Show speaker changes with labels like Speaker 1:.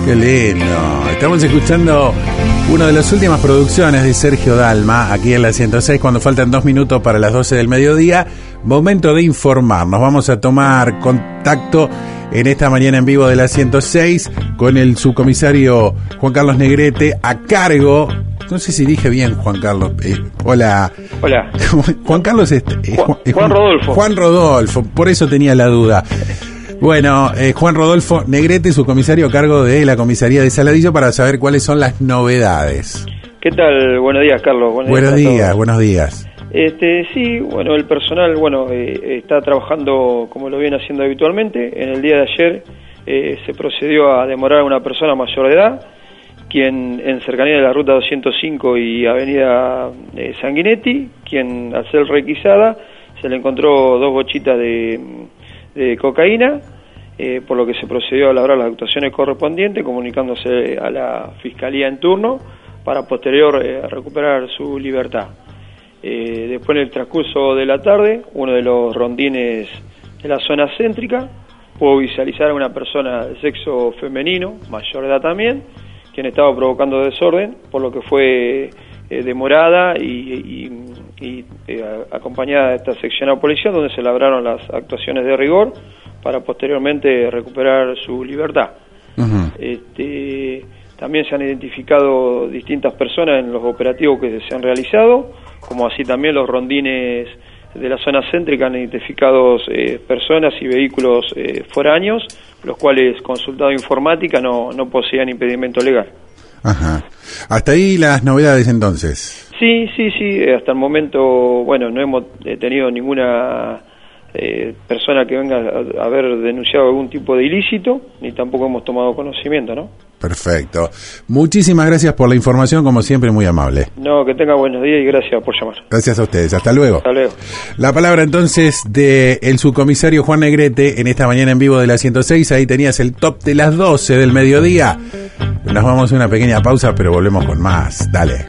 Speaker 1: Qué lindo. Estamos escuchando una de las últimas producciones de Sergio Dalma, aquí en la 106, cuando faltan 2 minutos para las 12 del mediodía. Momento de informarnos. Vamos a tomar contacto en esta mañana en vivo de la 106 con el subcomisario Juan Carlos Negrete, a cargo, no sé si dije bien, Juan Carlos. Hola.
Speaker 2: Hola.
Speaker 1: Juan Carlos
Speaker 2: Juan Rodolfo.
Speaker 1: Juan Rodolfo, por eso tenía la duda. Bueno, Juan Rodolfo Negrete, subcomisario a cargo de la comisaría de Saladillo, para saber cuáles son las novedades.
Speaker 2: ¿Qué tal? Buenos días, Carlos.
Speaker 1: Buenos días.
Speaker 2: Sí, bueno, el personal, está trabajando como lo viene haciendo habitualmente. En el día de ayer se procedió a demorar a una persona mayor de edad, quien en cercanía de la ruta 205 y avenida Sanguinetti, quien al ser requisada se le encontró 2 bochitas de cocaína, por lo que se procedió a labrar las actuaciones correspondientes, comunicándose a la Fiscalía en turno para posterior recuperar su libertad. Después, en el transcurso de la tarde, uno de los rondines de la zona céntrica pudo visualizar a una persona de sexo femenino, mayor de edad también, quien estaba provocando desorden, por lo que fue demorada y acompañada de esta seccional policial, donde se labraron las actuaciones de rigor para posteriormente recuperar su libertad. Uh-huh. También se han identificado distintas personas en los operativos que se han realizado, como así también los rondines de la zona céntrica han identificado personas y vehículos foráneos, los cuales, consultado informática, no poseían impedimento legal.
Speaker 1: Ajá. Hasta ahí las novedades entonces.
Speaker 2: Sí, hasta el momento, no hemos tenido ninguna persona que venga a haber denunciado algún tipo de ilícito, ni tampoco hemos tomado conocimiento, ¿no? Perfecto.
Speaker 1: Muchísimas gracias por la información, como siempre, muy amable.
Speaker 2: No, que tenga buenos días y gracias por llamar.
Speaker 1: Gracias a ustedes, hasta luego.
Speaker 2: Hasta luego.
Speaker 1: La palabra entonces del subcomisario Juan Negrete en esta mañana en vivo de la 106, ahí tenías el top de las 12 del mediodía. Nos vamos a una pequeña pausa, pero volvemos con más. Dale.